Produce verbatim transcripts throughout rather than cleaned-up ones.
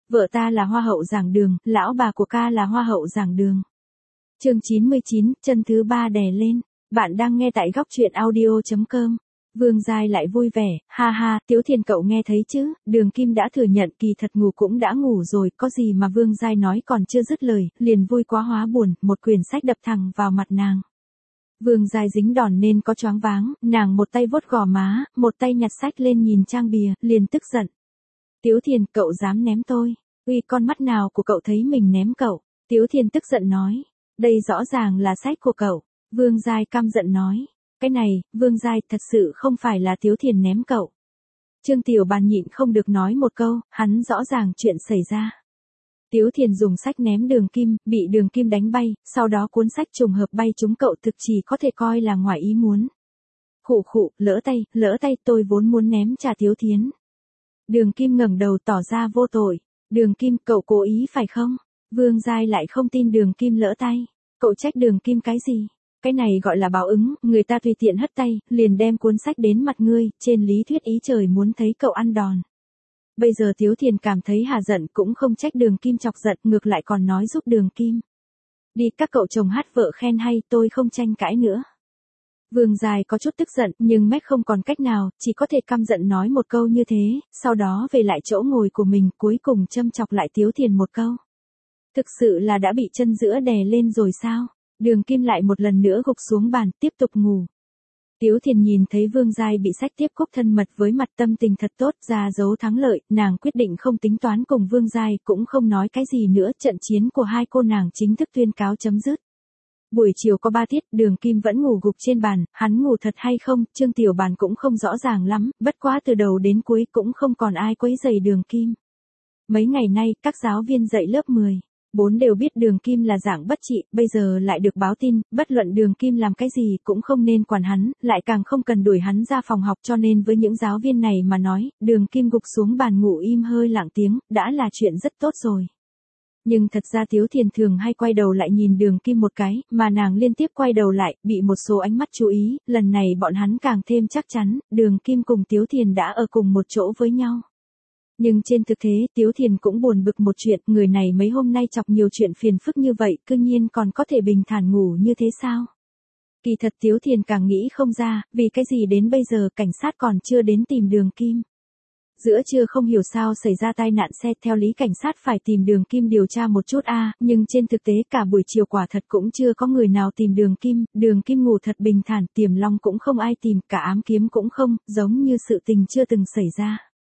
Vợ ta là hoa hậu giảng đường, lão bà của ca là hoa hậu giảng đường. Chương chín mươi chín, chân thứ ba đè lên. Bạn đang nghe tại góc truyện audio chấm com. Vương Giai lại vui vẻ, ha ha, Tiếu Thiền cậu nghe thấy chứ, Đường Kim đã thừa nhận kỳ thật ngủ cũng đã ngủ rồi, có gì mà Vương Giai nói còn chưa dứt lời, liền vui quá hóa buồn, một quyển sách đập thẳng vào mặt nàng. Vương Giai dính đòn nên có choáng váng, nàng một tay vuốt gò má, một tay nhặt sách lên nhìn trang bìa, liền tức giận. Tiếu Thiền, cậu dám ném tôi, uy con mắt nào của cậu thấy mình ném cậu, Tiếu Thiền tức giận nói, đây rõ ràng là sách của cậu, Vương Giai căm giận nói. Cái này, Vương Giai, thật sự không phải là Tiếu Thiền ném cậu. Trương Tiểu Bàn nhịn không được nói một câu, hắn rõ ràng chuyện xảy ra. Tiếu Thiền dùng sách ném Đường Kim, bị Đường Kim đánh bay, sau đó cuốn sách trùng hợp bay trúng cậu thực chỉ có thể coi là ngoài ý muốn. Khụ khụ, lỡ tay, lỡ tay, tôi vốn muốn ném trả Tiếu Thiến. Đường Kim ngẩng đầu tỏ ra vô tội. Đường Kim, cậu cố ý phải không? Vương Giai lại không tin Đường Kim lỡ tay. Cậu trách Đường Kim cái gì? Cái này gọi là báo ứng, người ta tùy tiện hất tay, liền đem cuốn sách đến mặt ngươi, trên lý thuyết ý trời muốn thấy cậu ăn đòn. Bây giờ Tiếu Thiền cảm thấy hà giận cũng không trách Đường Kim chọc giận, ngược lại còn nói giúp Đường Kim. Đi, các cậu chồng hát vợ khen hay, tôi không tranh cãi nữa. Vương Giai có chút tức giận, nhưng mách không còn cách nào, chỉ có thể căm giận nói một câu như thế, sau đó về lại chỗ ngồi của mình, cuối cùng châm chọc lại Tiếu Thiền một câu. Thực sự là đã bị chân giữa đè lên rồi sao? Đường Kim lại một lần nữa gục xuống bàn, tiếp tục ngủ. Tiếu Thiền nhìn thấy Vương Giai bị sách tiếp cúc thân mật với mặt tâm tình thật tốt, ra dấu thắng lợi, nàng quyết định không tính toán cùng Vương Giai, cũng không nói cái gì nữa, trận chiến của hai cô nàng chính thức tuyên cáo chấm dứt. Buổi chiều có ba tiết, Đường Kim vẫn ngủ gục trên bàn, hắn ngủ thật hay không, Trương Tiểu Bàn cũng không rõ ràng lắm, bất quá từ đầu đến cuối cũng không còn ai quấy rầy Đường Kim. Mấy ngày nay, các giáo viên dạy lớp mười. Bốn đều biết Đường Kim là dạng bất trị, bây giờ lại được báo tin, bất luận Đường Kim làm cái gì cũng không nên quản hắn, lại càng không cần đuổi hắn ra phòng học, cho nên với những giáo viên này mà nói, Đường Kim gục xuống bàn ngủ im hơi lặng tiếng, đã là chuyện rất tốt rồi. Nhưng thật ra Tiếu Thiền thường hay quay đầu lại nhìn Đường Kim một cái, mà nàng liên tiếp quay đầu lại, bị một số ánh mắt chú ý, lần này bọn hắn càng thêm chắc chắn, Đường Kim cùng Tiếu Thiền đã ở cùng một chỗ với nhau. Nhưng trên thực thế, Tiếu Thiền cũng buồn bực một chuyện, người này mấy hôm nay chọc nhiều chuyện phiền phức như vậy, cư nhiên còn có thể bình thản ngủ như thế sao? Kỳ thật Tiếu Thiền càng nghĩ không ra, vì cái gì đến bây giờ cảnh sát còn chưa đến tìm Đường Kim. Giữa trưa không hiểu sao xảy ra tai nạn xe, theo lý cảnh sát phải tìm Đường Kim điều tra một chút a, à, nhưng trên thực tế cả buổi chiều quả thật cũng chưa có người nào tìm Đường Kim, Đường Kim ngủ thật bình thản, Tiềm Long cũng không ai tìm, cả ám kiếm cũng không, giống như sự tình chưa từng xảy ra.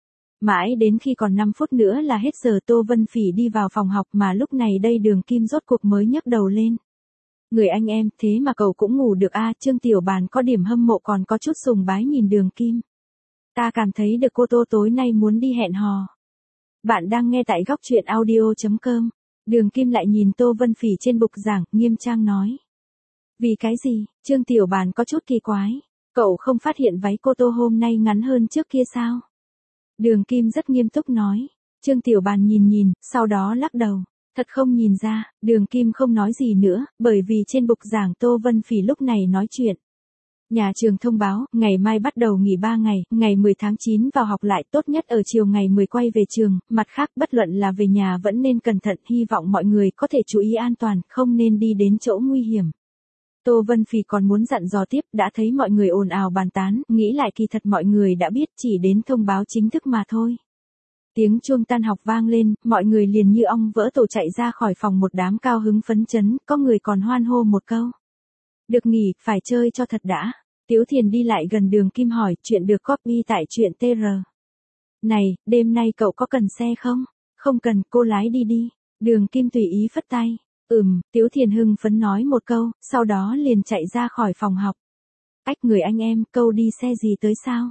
Mãi đến khi còn năm phút nữa là hết giờ Tô Vân Phỉ đi vào phòng học mà lúc này đây Đường Kim rốt cuộc mới nhấc đầu lên. Người anh em, thế mà cậu cũng ngủ được a, à, Trương Tiểu Bàn có điểm hâm mộ còn có chút sùng bái nhìn Đường Kim. Ta cảm thấy được cô Tô tối nay muốn đi hẹn hò. Bạn đang nghe tại góc truyện audio chấm com. Đường Kim lại nhìn Tô Vân Phỉ trên bục giảng, nghiêm trang nói. Vì cái gì? Trương Tiểu Bàn có chút kỳ quái. Cậu không phát hiện váy cô Tô hôm nay ngắn hơn trước kia sao? Đường Kim rất nghiêm túc nói. Trương Tiểu Bàn nhìn nhìn, sau đó lắc đầu. Thật không nhìn ra, Đường Kim không nói gì nữa, bởi vì trên bục giảng Tô Vân Phỉ lúc này nói chuyện. Nhà trường thông báo, ngày mai bắt đầu nghỉ ba ngày, ngày mười tháng chín vào học lại, tốt nhất ở chiều ngày mười quay về trường, mặt khác bất luận là về nhà vẫn nên cẩn thận, hy vọng mọi người có thể chú ý an toàn, không nên đi đến chỗ nguy hiểm. Tô Vân Phỉ còn muốn dặn dò tiếp, đã thấy mọi người ồn ào bàn tán, nghĩ lại kỳ thật mọi người đã biết, chỉ đến thông báo chính thức mà thôi. Tiếng chuông tan học vang lên, mọi người liền như ong vỡ tổ chạy ra khỏi phòng, một đám cao hứng phấn chấn, có người còn hoan hô một câu. Được nghỉ, phải chơi cho thật đã. Tiếu Thiền đi lại gần Đường Kim hỏi, chuyện được copy tại truyện tê rờ. Này, đêm nay cậu có cần xe không? Không cần, cô lái đi đi. Đường Kim tùy ý phất tay. Ừm, Tiếu Thiền hưng phấn nói một câu, sau đó liền chạy ra khỏi phòng học. Ách người anh em, câu đi xe gì tới sao?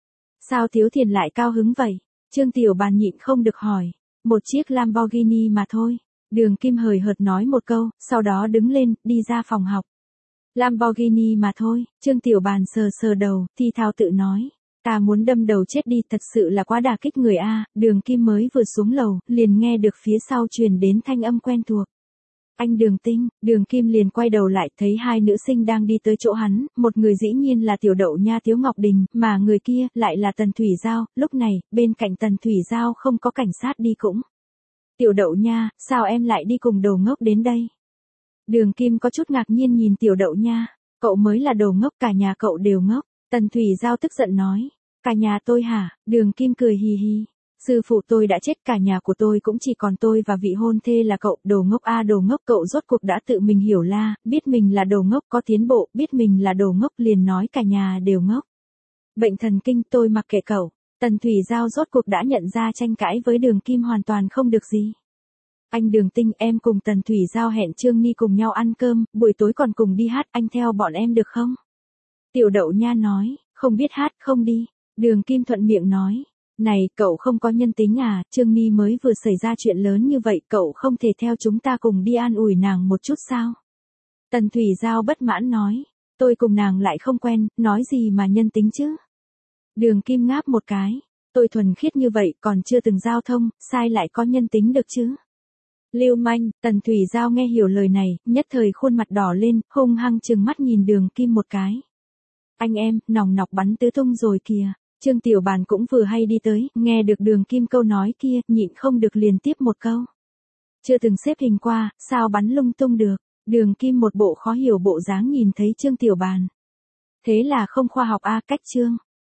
Sao Tiếu Thiền lại cao hứng vậy? Trương Tiểu Bàn nhịn không được hỏi. Một chiếc Lamborghini mà thôi. Đường Kim hời hợt nói một câu, sau đó đứng lên, đi ra phòng học. Lamborghini mà thôi, Trương Tiểu Bàn sờ sờ đầu, thi thao tự nói. Ta muốn đâm đầu chết đi, thật sự là quá đả kích người a. Đường Kim mới vừa xuống lầu, liền nghe được phía sau truyền đến thanh âm quen thuộc. Anh Đường Tinh, Đường Kim liền quay đầu lại, thấy hai nữ sinh đang đi tới chỗ hắn, một người dĩ nhiên là Tiểu Đậu Nha Tiếu Ngọc Đình, mà người kia lại là Tần Thủy Giao, lúc này, bên cạnh Tần Thủy Giao không có cảnh sát đi cũng. Tiểu đậu nha, sao em lại đi cùng đồ ngốc đến đây? Đường Kim có chút ngạc nhiên nhìn tiểu đậu nha. Cậu mới là đồ ngốc, cả nhà cậu đều ngốc. Tần Thủy Giao tức giận nói. Cả nhà tôi hả? Đường Kim cười hì hì. Sư phụ tôi đã chết, cả nhà của tôi cũng chỉ còn tôi và vị hôn thê là cậu. Đồ ngốc a, đồ ngốc, cậu rốt cuộc đã tự mình hiểu la, biết mình là đồ ngốc có tiến bộ, biết mình là đồ ngốc liền nói cả nhà đều ngốc. Bệnh thần kinh, tôi mặc kệ cậu. Tần Thủy Giao rốt cuộc đã nhận ra tranh cãi với Đường Kim hoàn toàn không được gì. Anh Đường Tinh, em cùng Tần Thủy Giao hẹn Trương Ni cùng nhau ăn cơm, buổi tối còn cùng đi hát, anh theo bọn em được không? Tiểu đậu nha nói, không biết hát, không đi. Đường Kim thuận miệng nói, này, cậu không có nhân tính à, Trương Ni mới vừa xảy ra chuyện lớn như vậy, cậu không thể theo chúng ta cùng đi an ủi nàng một chút sao? Tần Thủy Giao bất mãn nói, tôi cùng nàng lại không quen, nói gì mà nhân tính chứ? Đường Kim ngáp một cái, tôi thuần khiết như vậy còn chưa từng giao thông, sai lại có nhân tính được chứ? Lưu manh, Tần Thủy Giao nghe hiểu lời này, nhất thời khuôn mặt đỏ lên, hung hăng trừng mắt nhìn Đường Kim một cái. Anh em, nòng nọc bắn tứ tung rồi kìa. Trương Tiểu Bàn cũng vừa hay đi tới, nghe được Đường Kim câu nói kia, nhịn không được liền tiếp một câu. Chưa từng xếp hình qua, sao bắn lung tung được? Đường Kim một bộ khó hiểu bộ dáng nhìn thấy Trương Tiểu Bàn. Thế là không khoa học a, cách Trương.